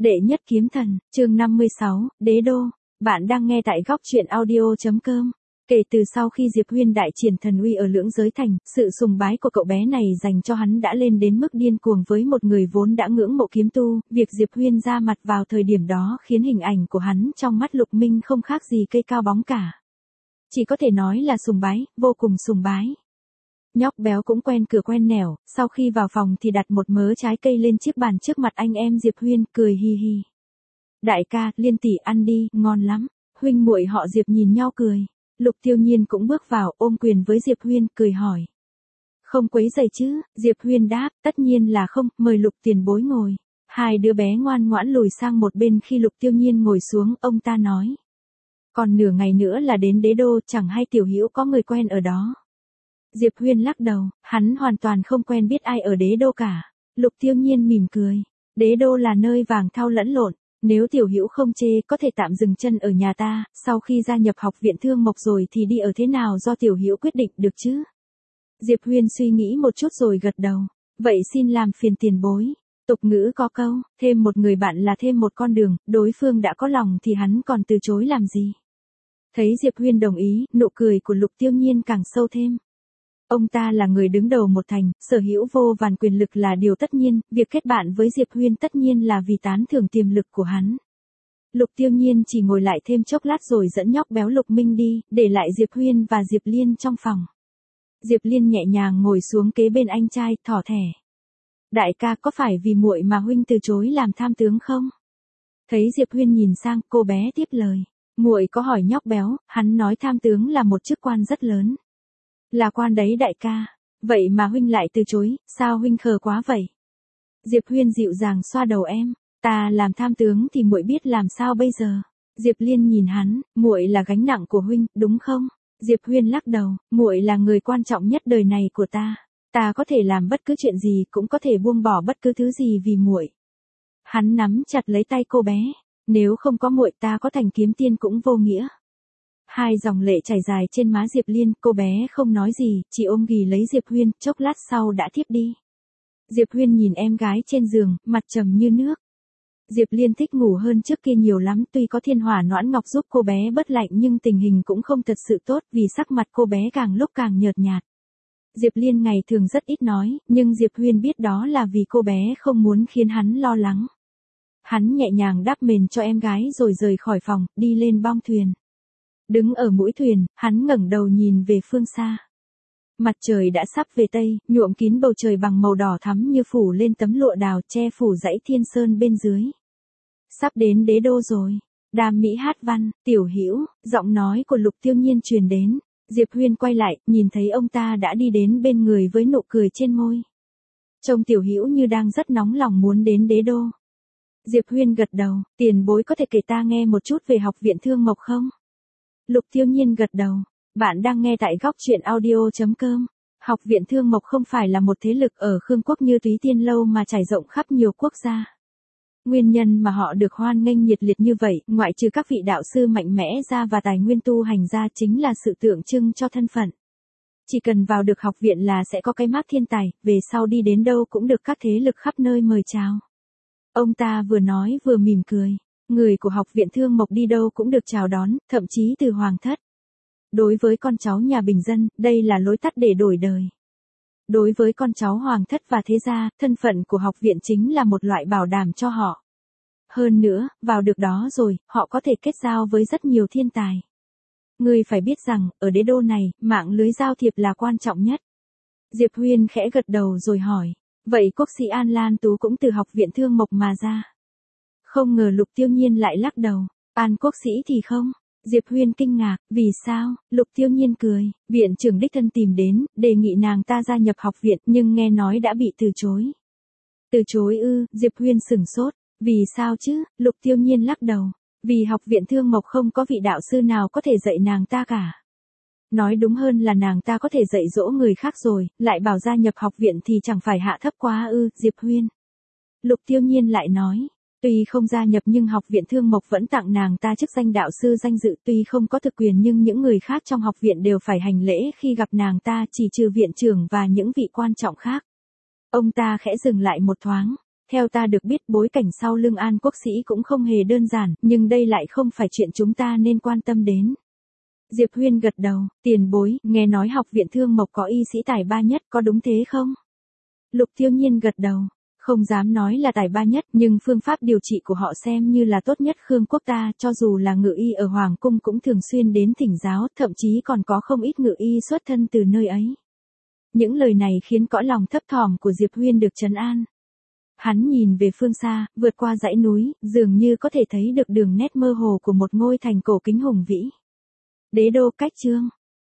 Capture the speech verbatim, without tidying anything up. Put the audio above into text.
Đệ nhất kiếm thần, chương năm mươi sáu, Đế đô. Bạn đang nghe tại góc truyện audio chấm com. Kể từ sau khi Diệp Huyên đại triển thần uy ở Lưỡng Giới Thành, sự sùng bái của cậu bé này dành cho hắn đã lên đến mức điên cuồng. Với một người vốn đã ngưỡng mộ kiếm tu, việc Diệp Huyên ra mặt vào thời điểm đó khiến hình ảnh của hắn trong mắt Lục Minh không khác gì cây cao bóng cả. Chỉ có thể nói là sùng bái, vô cùng sùng bái. Nhóc béo cũng quen cửa quen nẻo, sau khi vào phòng thì đặt một mớ trái cây lên chiếc bàn trước mặt anh em Diệp Huyên, cười hi hi. Đại ca, Liên tỷ ăn đi, ngon lắm. Huynh muội họ Diệp nhìn nhau cười. Lục Tiêu Nhiên cũng bước vào, ôm quyền với Diệp Huyên, cười hỏi. Không quấy rầy chứ? Diệp Huyên đáp, tất nhiên là không, mời Lục tiền bối ngồi. Hai đứa bé ngoan ngoãn lùi sang một bên khi Lục Tiêu Nhiên ngồi xuống, ông ta nói. Còn nửa ngày nữa là đến Đế đô, chẳng hay tiểu hữu có người quen ở đó. Diệp Huyên lắc đầu, hắn hoàn toàn không quen biết ai ở Đế đô cả. Lục Tiêu Nhiên mỉm cười. Đế đô là nơi vàng thau lẫn lộn. Nếu tiểu hữu không chê có thể tạm dừng chân ở nhà ta, sau khi gia nhập học viện Thương Mộc rồi thì đi ở thế nào do tiểu hữu quyết định được chứ? Diệp Huyên suy nghĩ một chút rồi gật đầu. Vậy xin làm phiền tiền bối. Tục ngữ có câu, thêm một người bạn là thêm một con đường, đối phương đã có lòng thì hắn còn từ chối làm gì? Thấy Diệp Huyên đồng ý, nụ cười của Lục Tiêu Nhiên càng sâu thêm. Ông ta là người đứng đầu một thành, sở hữu vô vàn quyền lực là điều tất nhiên, việc kết bạn với Diệp Huyên tất nhiên là vì tán thưởng tiềm lực của hắn. Lục Tiêu Nhiên chỉ ngồi lại thêm chốc lát rồi dẫn nhóc béo Lục Minh đi, để lại Diệp Huyên và Diệp Liên trong phòng. Diệp Liên nhẹ nhàng ngồi xuống kế bên anh trai, thỏ thẻ. Đại ca, có phải vì muội mà huynh từ chối làm tham tướng không? Thấy Diệp Huyên nhìn sang, cô bé tiếp lời. Muội có hỏi nhóc béo, hắn nói tham tướng là một chức quan rất lớn. Là quan đấy đại ca. Vậy mà huynh lại từ chối, sao huynh khờ quá vậy? Diệp Huyên dịu dàng xoa đầu em. Ta làm tham tướng thì muội biết làm sao bây giờ? Diệp Liên nhìn hắn, muội là gánh nặng của huynh, đúng không? Diệp Huyên lắc đầu, muội là người quan trọng nhất đời này của ta. Ta có thể làm bất cứ chuyện gì, cũng có thể buông bỏ bất cứ thứ gì vì muội. Hắn nắm chặt lấy tay cô bé. Nếu không có muội ta có thành kiếm tiên cũng vô nghĩa. Hai dòng lệ chảy dài trên má Diệp Liên, cô bé không nói gì, chỉ ôm ghì lấy Diệp Huyên, chốc lát sau đã thiếp đi. Diệp Huyên nhìn em gái trên giường, mặt trầm như nước. Diệp Liên thích ngủ hơn trước kia nhiều lắm, tuy có thiên hỏa noãn ngọc giúp cô bé bớt lạnh nhưng tình hình cũng không thật sự tốt vì sắc mặt cô bé càng lúc càng nhợt nhạt. Diệp Liên ngày thường rất ít nói, nhưng Diệp Huyên biết đó là vì cô bé không muốn khiến hắn lo lắng. Hắn nhẹ nhàng đắp mền cho em gái rồi rời khỏi phòng, đi lên bong thuyền. Đứng ở mũi thuyền, hắn ngẩng đầu nhìn về phương xa. Mặt trời đã sắp về tây, nhuộm kín bầu trời bằng màu đỏ thắm như phủ lên tấm lụa đào che phủ dãy thiên sơn bên dưới. Sắp đến Đế đô rồi. Đàm Mỹ hát văn, tiểu hữu, giọng nói của Lục Tiêu Nhiên truyền đến. Diệp Huyên quay lại, nhìn thấy ông ta đã đi đến bên người với nụ cười trên môi. Trông tiểu hữu như đang rất nóng lòng muốn đến Đế đô. Diệp Huyên gật đầu, tiền bối có thể kể ta nghe một chút về học viện Thương Mộc không? Lục Tiêu Nhiên gật đầu. Bạn đang nghe tại góc truyện audio chấm com. Học viện Thương Mộc không phải là một thế lực ở Khương Quốc như Túy Tiên Lâu mà trải rộng khắp nhiều quốc gia. Nguyên nhân mà họ được hoan nghênh nhiệt liệt như vậy, ngoại trừ các vị đạo sư mạnh mẽ ra và tài nguyên tu hành ra chính là sự tượng trưng cho thân phận. Chỉ cần vào được học viện là sẽ có cái mác thiên tài, về sau đi đến đâu cũng được các thế lực khắp nơi mời chào. Ông ta vừa nói vừa mỉm cười. Người của học viện Thương Mộc đi đâu cũng được chào đón, thậm chí từ hoàng thất. Đối với con cháu nhà bình dân, đây là lối tắt để đổi đời. Đối với con cháu hoàng thất và thế gia, thân phận của học viện chính là một loại bảo đảm cho họ. Hơn nữa, vào được đó rồi, họ có thể kết giao với rất nhiều thiên tài. Người phải biết rằng, ở Đế đô này, mạng lưới giao thiệp là quan trọng nhất. Diệp Huyên khẽ gật đầu rồi hỏi, vậy quốc sĩ An Lan Tú cũng từ học viện Thương Mộc mà ra? Không ngờ Lục Tiêu Nhiên lại lắc đầu. An quốc sĩ thì không. Diệp Huyên kinh ngạc, vì sao? Lục Tiêu Nhiên cười, viện trưởng đích thân tìm đến, đề nghị nàng ta gia nhập học viện nhưng nghe nói đã bị từ chối. Từ chối ư? Diệp Huyên sửng sốt, vì sao chứ? Lục Tiêu Nhiên lắc đầu, vì học viện Thương Mộc không có vị đạo sư nào có thể dạy nàng ta cả. Nói đúng hơn là nàng ta có thể dạy dỗ người khác rồi, lại bảo gia nhập học viện thì chẳng phải hạ thấp quá ư? Diệp Huyên. Lục Tiêu Nhiên lại nói. Tuy không gia nhập nhưng học viện Thương Mộc vẫn tặng nàng ta chức danh đạo sư danh dự, tuy không có thực quyền nhưng những người khác trong học viện đều phải hành lễ khi gặp nàng ta, chỉ trừ viện trưởng và những vị quan trọng khác. Ông ta khẽ dừng lại một thoáng. Theo ta được biết bối cảnh sau lưng An Quốc Sĩ cũng không hề đơn giản, nhưng đây lại không phải chuyện chúng ta nên quan tâm đến. Diệp Huyên gật đầu, tiền bối, nghe nói học viện Thương Mộc có y sĩ tài ba nhất, có đúng thế không? Lục Tiêu Nhiên gật đầu, không dám nói là tài ba nhất, nhưng phương pháp điều trị của họ xem như là tốt nhất Khương quốc ta, cho dù là ngự y ở Hoàng cung cũng thường xuyên đến thỉnh giáo, thậm chí còn có không ít ngự y xuất thân từ nơi ấy. Những lời này khiến cõi lòng thấp thỏm của Diệp Huyên được trấn an. Hắn nhìn về phương xa, vượt qua dãy núi, dường như có thể thấy được đường nét mơ hồ của một ngôi thành cổ kính hùng vĩ. Đế đô Cách Chương.